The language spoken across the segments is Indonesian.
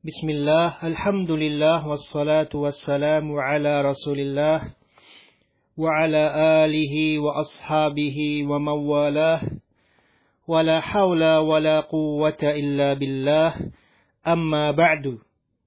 Bismillah, alhamdulillah, wassalatu wassalamu ala rasulillah, wa ala alihi wa ashabihi wa mawalah, wa la hawla wa la quwwata illa billah, amma ba'du.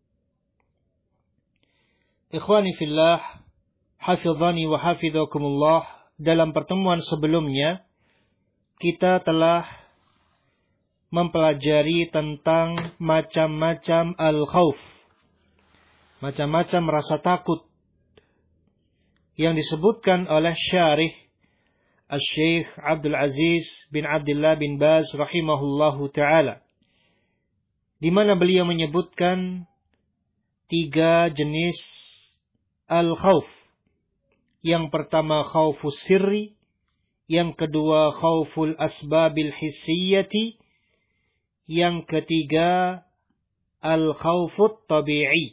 Ikhwani fillah, hafidhani wa hafidhakumullah. Dalam pertemuan sebelumnya, kita telah mempelajari tentang macam-macam al-khawf, macam-macam rasa takut yang disebutkan oleh syarih Al-Syeikh Abdul Aziz bin Abdullah bin Baz rahimahullahu ta'ala, di mana beliau menyebutkan 3 jenis al-khawf. Yang pertama khawfus sirri, yang kedua khawful asbabil hissiyati, yang ketiga al-khawfut tabi'i.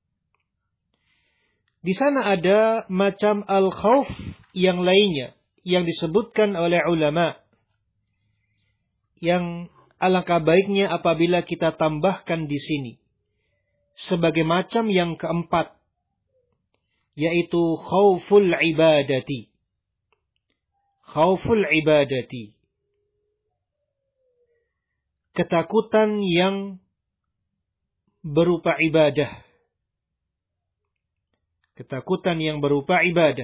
Di sana ada macam al-khawf yang lainnya yang disebutkan oleh ulama, yang alangkah baiknya apabila kita tambahkan di sini sebagai macam yang keempat, yaitu khawful ibadati. Khawful ibadati, ketakutan yang berupa ibadah. Ketakutan yang berupa ibadah,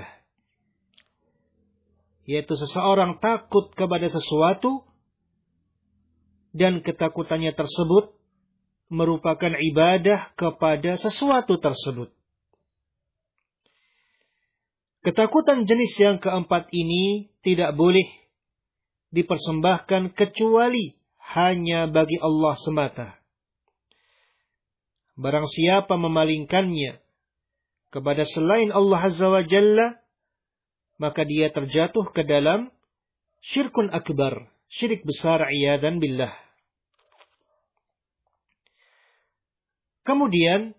yaitu seseorang takut kepada sesuatu dan ketakutannya tersebut merupakan ibadah kepada sesuatu tersebut. Ketakutan jenis yang keempat ini tidak boleh dipersembahkan kecuali hanya bagi Allah semata. Barang siapa memalingkannya kepada selain Allah Azza wa Jalla, maka dia terjatuh ke dalam syirkun akbar, syirik besar, iyadan billah. Kemudian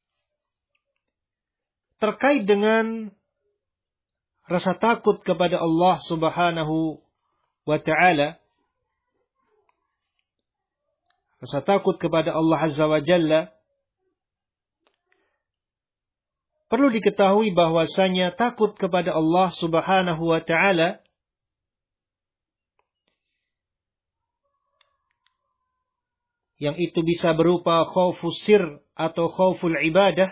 terkait dengan rasa takut kepada Allah Subhanahu wa ta'ala, rasa takut kepada Allah Azza wa Jalla, perlu diketahui bahwasanya takut kepada Allah Subhanahu wa ta'ala yang itu bisa berupa khaufus sir atau khauful ibadah,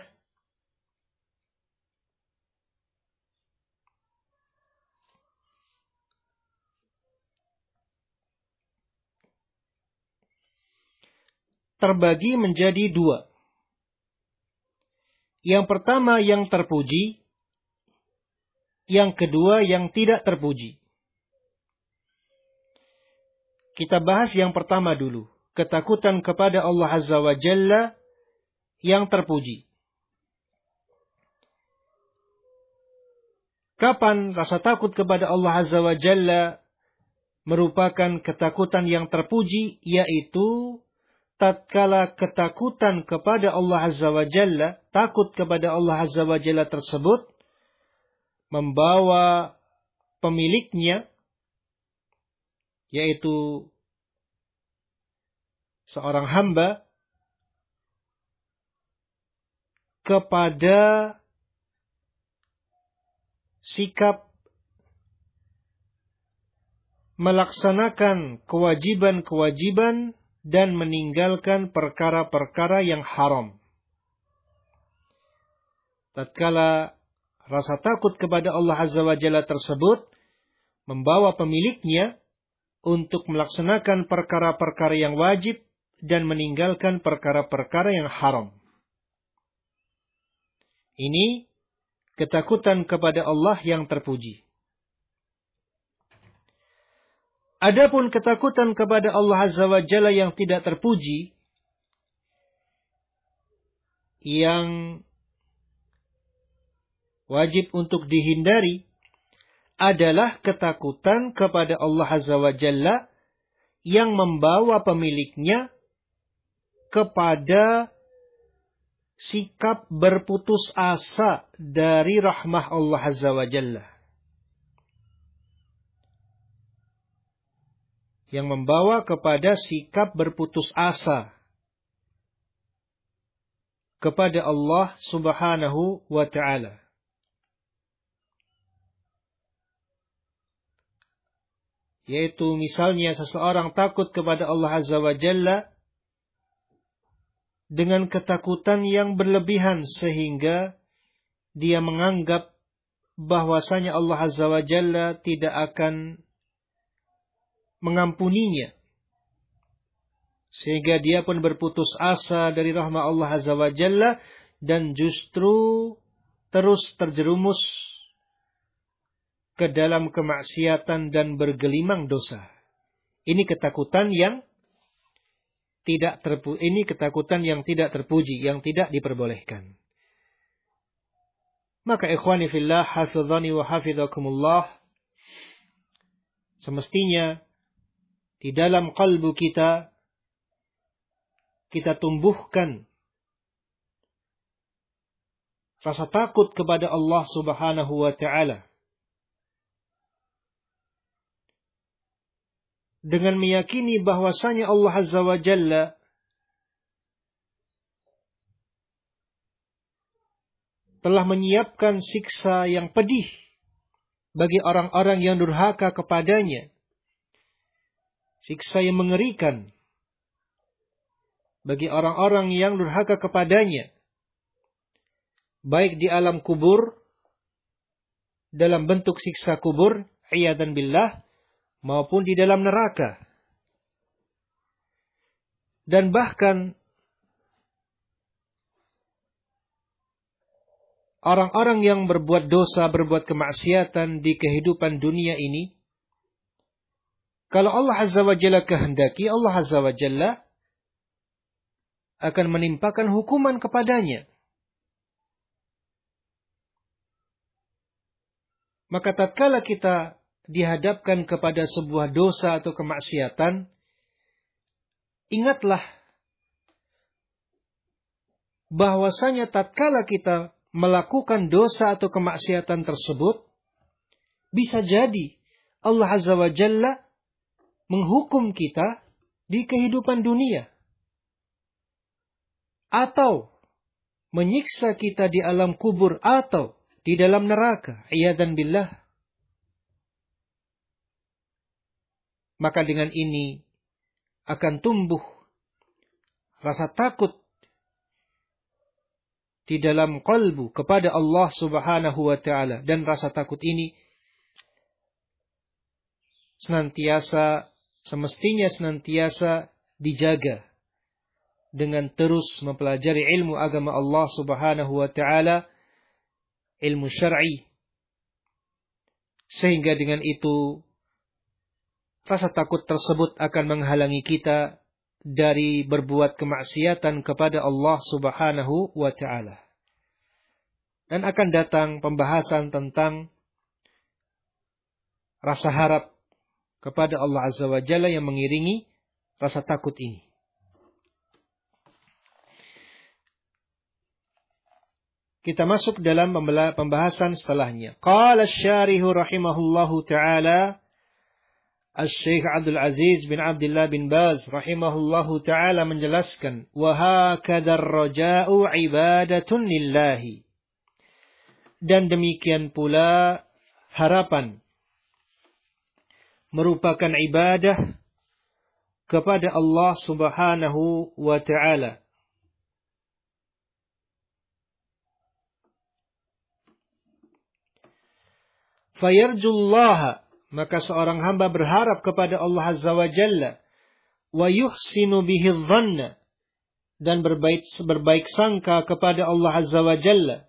terbagi menjadi 2. Yang pertama yang terpuji, yang kedua yang tidak terpuji. Kita bahas yang pertama dulu, ketakutan kepada Allah Azza wa Jalla yang terpuji. Kapan rasa takut kepada Allah Azza wa Jalla merupakan ketakutan yang terpuji? Yaitu tatkala ketakutan kepada Allah Azza wa Jalla, takut kepada Allah Azza wa Jalla tersebut membawa pemiliknya, yaitu seorang hamba, kepada sikap melaksanakan kewajiban-kewajiban dan meninggalkan perkara-perkara yang haram. Tatkala rasa takut kepada Allah Azza wa Jalla tersebut membawa pemiliknya untuk melaksanakan perkara-perkara yang wajib dan meninggalkan perkara-perkara yang haram. Ini ketakutan kepada Allah yang terpuji. Adapun ketakutan kepada Allah Azza wa Jalla yang tidak terpuji, yang wajib untuk dihindari, adalah ketakutan kepada Allah Azza wa Jalla yang membawa pemiliknya kepada sikap berputus asa dari rahmah Allah Azza wa Jalla. Yang membawa kepada sikap berputus asa kepada Allah Subhanahu wa ta'ala. Yaitu misalnya seseorang takut kepada Allah Azza wa Jalla dengan ketakutan yang berlebihan sehingga dia menganggap bahwasanya Allah Azza wa Jalla tidak akan mengampuninya. Sehingga dia pun berputus asa dari rahmat Allah Azza wa Jalla dan justru terus terjerumus ke dalam kemaksiatan dan bergelimang dosa. Ini ketakutan yang tidak terpuji, yang tidak diperbolehkan. Maka ikhwani fillah, hafizani wa hafizakumullah, semestinya di dalam kalbu kita tumbuhkan rasa takut kepada Allah Subhanahu wa ta'ala. Dengan meyakini bahwasanya Allah Azza wa Jalla telah menyiapkan siksa yang pedih bagi orang-orang yang durhaka kepadanya. Siksa yang mengerikan bagi orang-orang yang durhaka kepadanya. Baik di alam kubur, dalam bentuk siksa kubur, iyadzan billah, maupun di dalam neraka. Dan bahkan orang-orang yang berbuat dosa, berbuat kemaksiatan di kehidupan dunia ini, kalau Allah Azza wa Jalla kehendaki, Allah Azza wa Jalla akan menimpakan hukuman kepadanya. Maka tatkala kita dihadapkan kepada sebuah dosa atau kemaksiatan, ingatlah bahwasanya tatkala kita melakukan dosa atau kemaksiatan tersebut, bisa jadi Allah Azza wa Jalla menghukum kita di kehidupan dunia, atau menyiksa kita di alam kubur atau di dalam neraka, iyadzan billah. Maka dengan ini akan tumbuh rasa takut di dalam qalbu kepada Allah Subhanahu wa ta'ala. Dan rasa takut ini semestinya senantiasa dijaga dengan terus mempelajari ilmu agama Allah Subhanahu wa ta'ala, ilmu syar'i. Sehingga dengan itu rasa takut tersebut akan menghalangi kita dari berbuat kemaksiatan kepada Allah Subhanahu wa ta'ala. Dan akan datang pembahasan tentang rasa harap kepada Allah Azza wa Jalla yang mengiringi rasa takut ini. Kita masuk dalam pembahasan setelahnya. Qala asy-syarihu rahimahullahu ta'ala, Al-Syekh Abdul Aziz bin Abdullah bin Baz rahimahullahu ta'ala menjelaskan, wa hakadar raja'u ibadatun lillahi. Dan demikian pula harapan merupakan ibadah kepada Allah Subhanahu wa ta'ala. Fayarjullaha, maka seorang hamba berharap kepada Allah Azza wa Jalla, wa yuhsinu bihi dhanna, dan berbaik sangka kepada Allah Azza wa Jalla.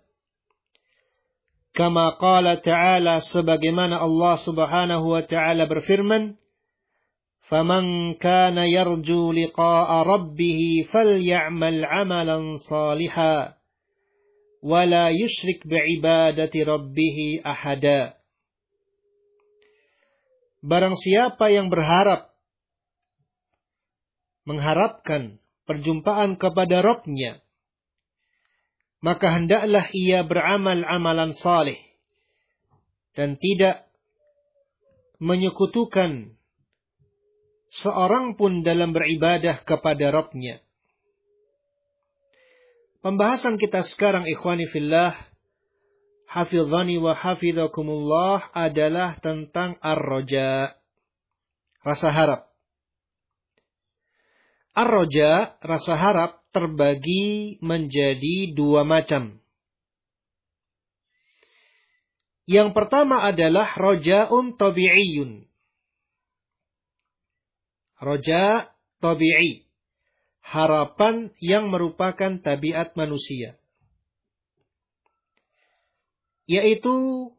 Kama qala ta'ala, sebagaimana Allah Subhanahu wa ta'ala berfirman, faman kana yarju liqa'a rabbih faly'amal 'amalan salihan wa la yusyrik bi'ibadati rabbih ahada. Barang siapa yang mengharapkan perjumpaan kepada Rabb-Nya, maka hendaklah ia beramal amalan saleh dan tidak menyekutukan seorang pun dalam beribadah kepada Rabb-Nya. Pembahasan kita sekarang, ikhwani fillah, hafizani wa hafizakumullah, adalah tentang ar-roja, rasa harap. Ar-roja, rasa harap, terbagi menjadi dua macam. Yang pertama adalah roja'un tabi'iyun. Roja tabi'i, harapan yang merupakan tabiat manusia, yaitu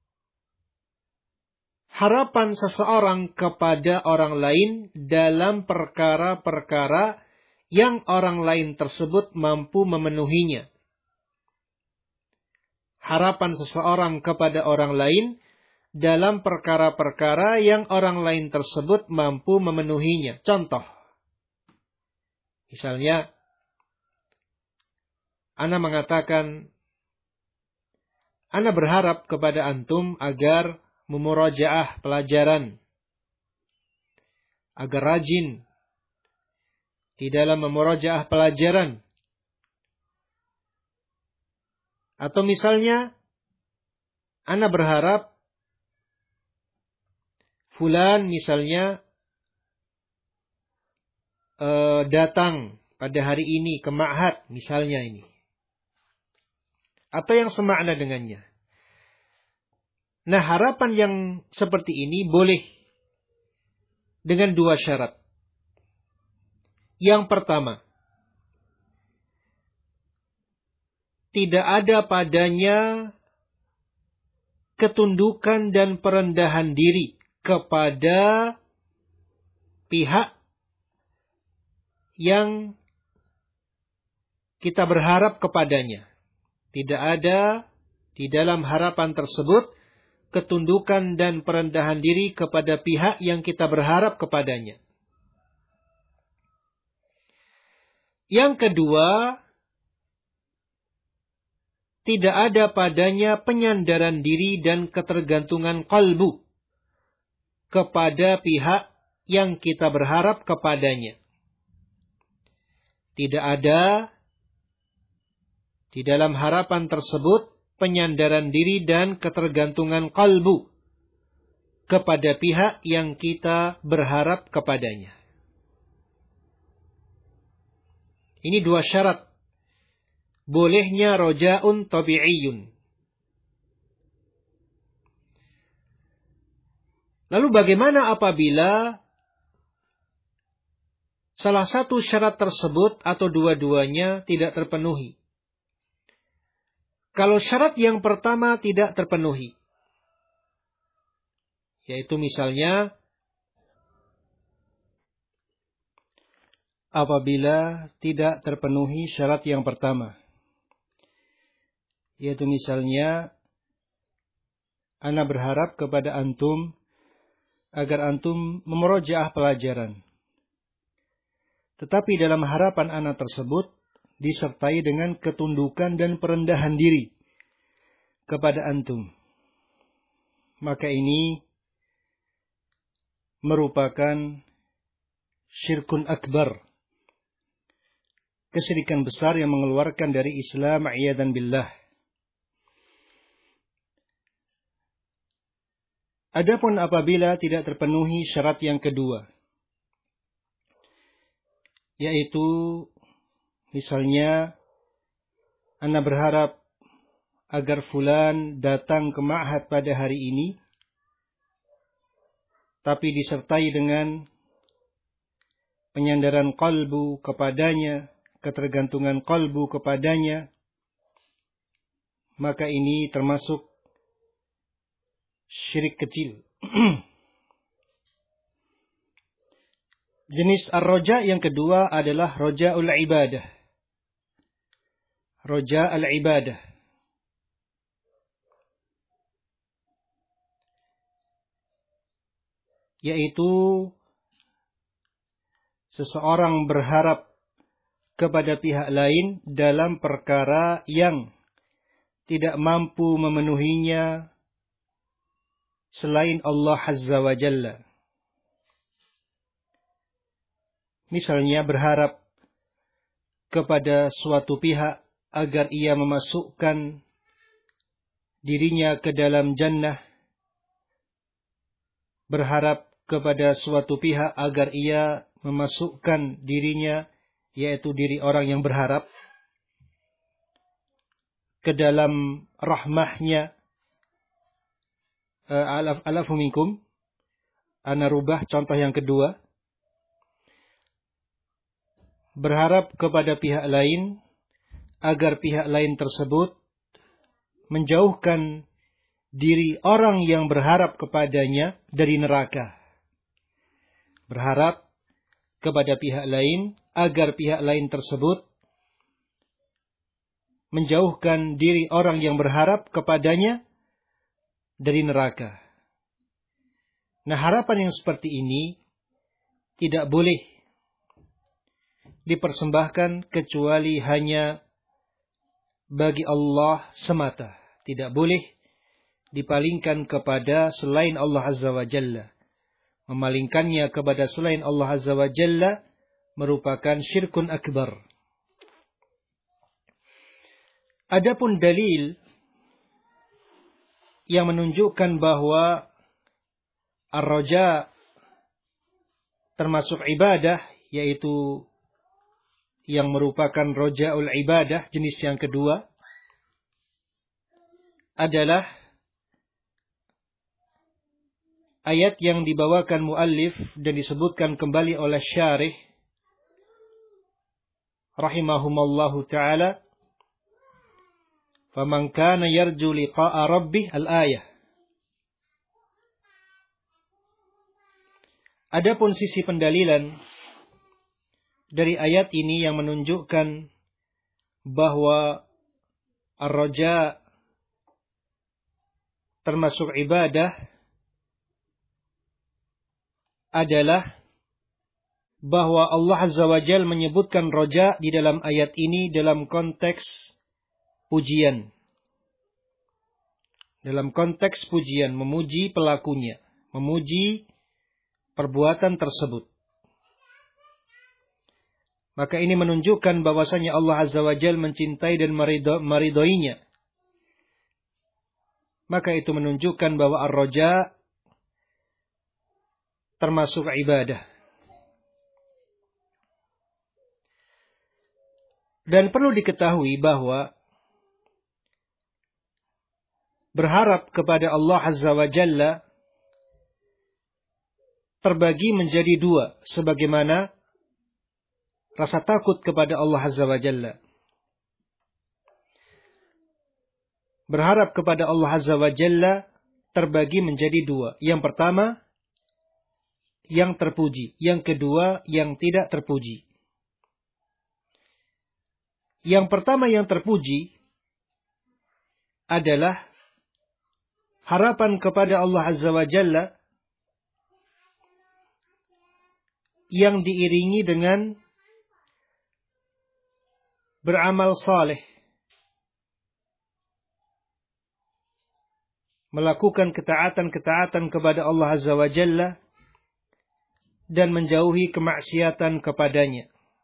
harapan seseorang kepada orang lain dalam perkara-perkara yang orang lain tersebut mampu memenuhinya. Harapan seseorang kepada orang lain dalam perkara-perkara yang orang lain tersebut mampu memenuhinya. Contoh, misalnya, ana mengatakan, ana berharap kepada antum agar memurajaah pelajaran, agar rajin di dalam memurajaah pelajaran. Atau misalnya, ana berharap fulan misalnya datang pada hari ini ke ma'had, misalnya ini. Atau yang semakna dengannya. Nah, harapan yang seperti ini boleh dengan dua syarat. Yang pertama, tidak ada padanya ketundukan dan perendahan diri kepada pihak yang kita berharap kepadanya. Tidak ada di dalam harapan tersebut ketundukan dan perendahan diri kepada pihak yang kita berharap kepadanya. Yang kedua, tidak ada padanya penyandaran diri dan ketergantungan qalbu kepada pihak yang kita berharap kepadanya. Tidak ada di dalam harapan tersebut penyandaran diri dan ketergantungan qalbu kepada pihak yang kita berharap kepadanya. Ini dua syarat bolehnya roja'un tabi'iyun. Lalu bagaimana apabila salah satu syarat tersebut atau dua-duanya tidak terpenuhi? Kalau syarat yang pertama tidak terpenuhi, yaitu misalnya apabila tidak terpenuhi syarat yang pertama, yaitu misalnya ana berharap kepada antum agar antum memurojaah pelajaran, tetapi dalam harapan ana tersebut disertai dengan ketundukan dan perendahan diri kepada antum, maka ini merupakan syirkun akbar, kesyirikan besar yang mengeluarkan dari Islam, a'yadan billah. Adapun apabila tidak terpenuhi syarat yang kedua, yaitu misalnya ana berharap agar fulan datang ke ma'had pada hari ini, tapi disertai dengan penyandaran qalbu kepadanya, ketergantungan qalbu kepadanya, maka ini termasuk syirik kecil. Jenis ar-roja yang kedua adalah roja'ul ibadah. Roja al-ibadah, yaitu seseorang berharap kepada pihak lain dalam perkara yang tidak mampu memenuhinya selain Allah Azza wa Jalla. Misalnya berharap kepada suatu pihak agar ia memasukkan dirinya ke dalam jannah, berharap kepada suatu pihak agar ia memasukkan dirinya, yaitu diri orang yang berharap, ke dalam rahmahnya. Alafu minkum. Ana rubah contoh yang kedua. Berharap kepada pihak lain agar pihak lain tersebut menjauhkan diri orang yang berharap kepadanya dari neraka. Berharap kepada pihak lain agar pihak lain tersebut menjauhkan diri orang yang berharap kepadanya dari neraka. Nah, harapan yang seperti ini tidak boleh dipersembahkan kecuali hanya bagi Allah semata. Tidak boleh dipalingkan kepada selain Allah Azza wa Jalla. Memalingkannya kepada selain Allah Azza wa Jalla merupakan syirkun akbar. Adapun dalil yang menunjukkan bahwa ar-raja termasuk ibadah, yaitu yang merupakan roja'ul ibadah, jenis yang kedua, adalah ayat yang dibawakan muallif dan disebutkan kembali oleh syarih rahimahumallahu ta'ala, faman kana yarju liqa'a rabbih, al-ayah. Adapun sisi pendalilan dari ayat ini yang menunjukkan bahwa ar-raja termasuk ibadah adalah bahwa Allah Azza wa Jalla menyebutkan raja di dalam ayat ini dalam konteks pujian. Dalam konteks pujian, memuji pelakunya, memuji perbuatan tersebut. Maka ini menunjukkan bahwasanya Allah Azza wa Jalla mencintai dan meridhoinya. Maka itu menunjukkan bahwa ar-raja termasuk ibadah. Dan perlu diketahui bahwa berharap kepada Allah Azza wa Jalla terbagi menjadi dua, sebagaimana rasa takut kepada Allah Azza wa Jalla. Berharap kepada Allah Azza wa Jalla terbagi menjadi dua. Yang pertama, yang terpuji. Yang kedua, yang tidak terpuji. Yang pertama yang terpuji adalah harapan kepada Allah Azza wa Jalla yang diiringi dengan beramal saleh, melakukan ketaatan-ketaatan kepada Allah Azza wa Jalla dan menjauhi kemaksiatan kepadanya,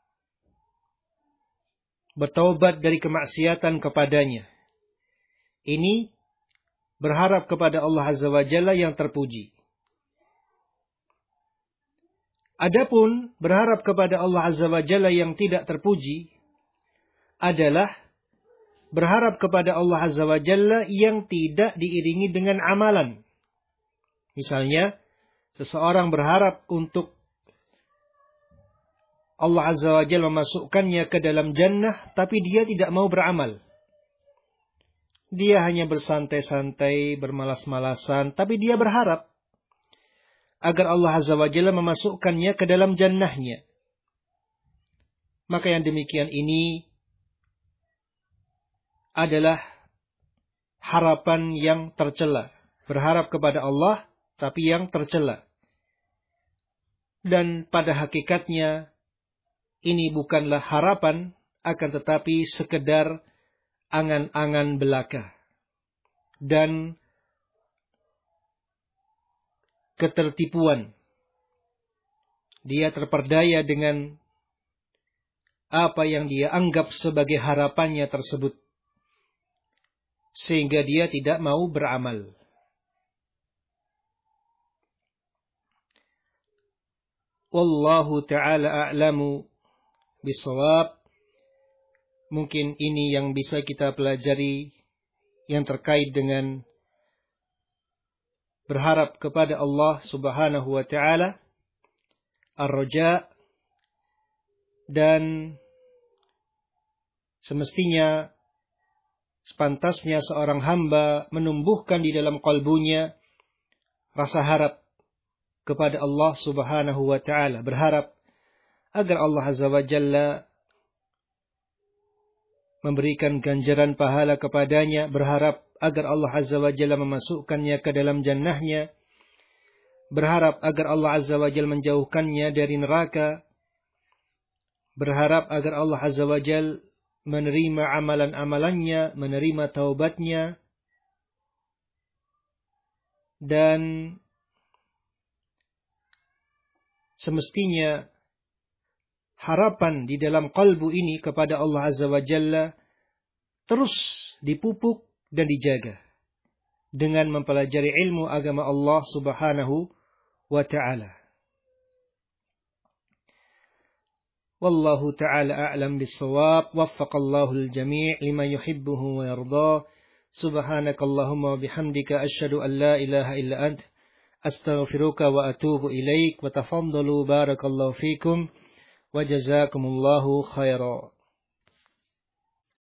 bertaubat dari kemaksiatan kepadanya. Ini berharap kepada Allah Azza wa Jalla yang terpuji. Adapun berharap kepada Allah Azza wa Jalla yang tidak terpuji adalah berharap kepada Allah Azza wa Jalla yang tidak diiringi dengan amalan. Misalnya, seseorang berharap untuk Allah Azza wa Jalla memasukkannya ke dalam jannah, tapi dia tidak mau beramal. Dia hanya bersantai-santai, bermalas-malasan, tapi dia berharap agar Allah Azza wa Jalla memasukkannya ke dalam jannahnya. Maka yang demikian ini adalah harapan yang tercela. Berharap kepada Allah, tapi yang tercela. Dan pada hakikatnya, ini bukanlah harapan, akan tetapi sekedar angan-angan belaka. Dan ketertipuan. Dia terperdaya dengan apa yang dia anggap sebagai harapannya tersebut, sehingga dia tidak mau beramal. Wallahu ta'ala a'lamu bisawab. Mungkin ini yang bisa kita pelajari yang terkait dengan berharap kepada Allah Subhanahu wa ta'ala, ar-raja, dan semestinya sepantasnya seorang hamba menumbuhkan di dalam qalbunya rasa harap kepada Allah Subhanahu wa ta'ala, berharap agar Allah Azza wa Jalla memberikan ganjaran pahala kepadanya, berharap agar Allah Azza wa Jalla memasukkannya ke dalam jannahnya, berharap agar Allah Azza wa Jalla menjauhkannya dari neraka, berharap agar Allah Azza wa Jalla menerima amalan-amalannya, menerima taubatnya, dan semestinya harapan di dalam qalbu ini kepada Allah Azza wa Jalla terus dipupuk dan dijaga dengan mempelajari ilmu agama Allah Subhanahu wa ta'ala. Wallahu ta'ala a'lam bis-shawab. Waffaqallahu al-jami' lima yuhibbuhu wa yardah. Subhanakallahumma wa bihamdika asyhadu an la ilaha illa ant astaghfiruka wa atubu ilaik wa tafaddalu barakallahu fikum wa jazakumullahu khairan.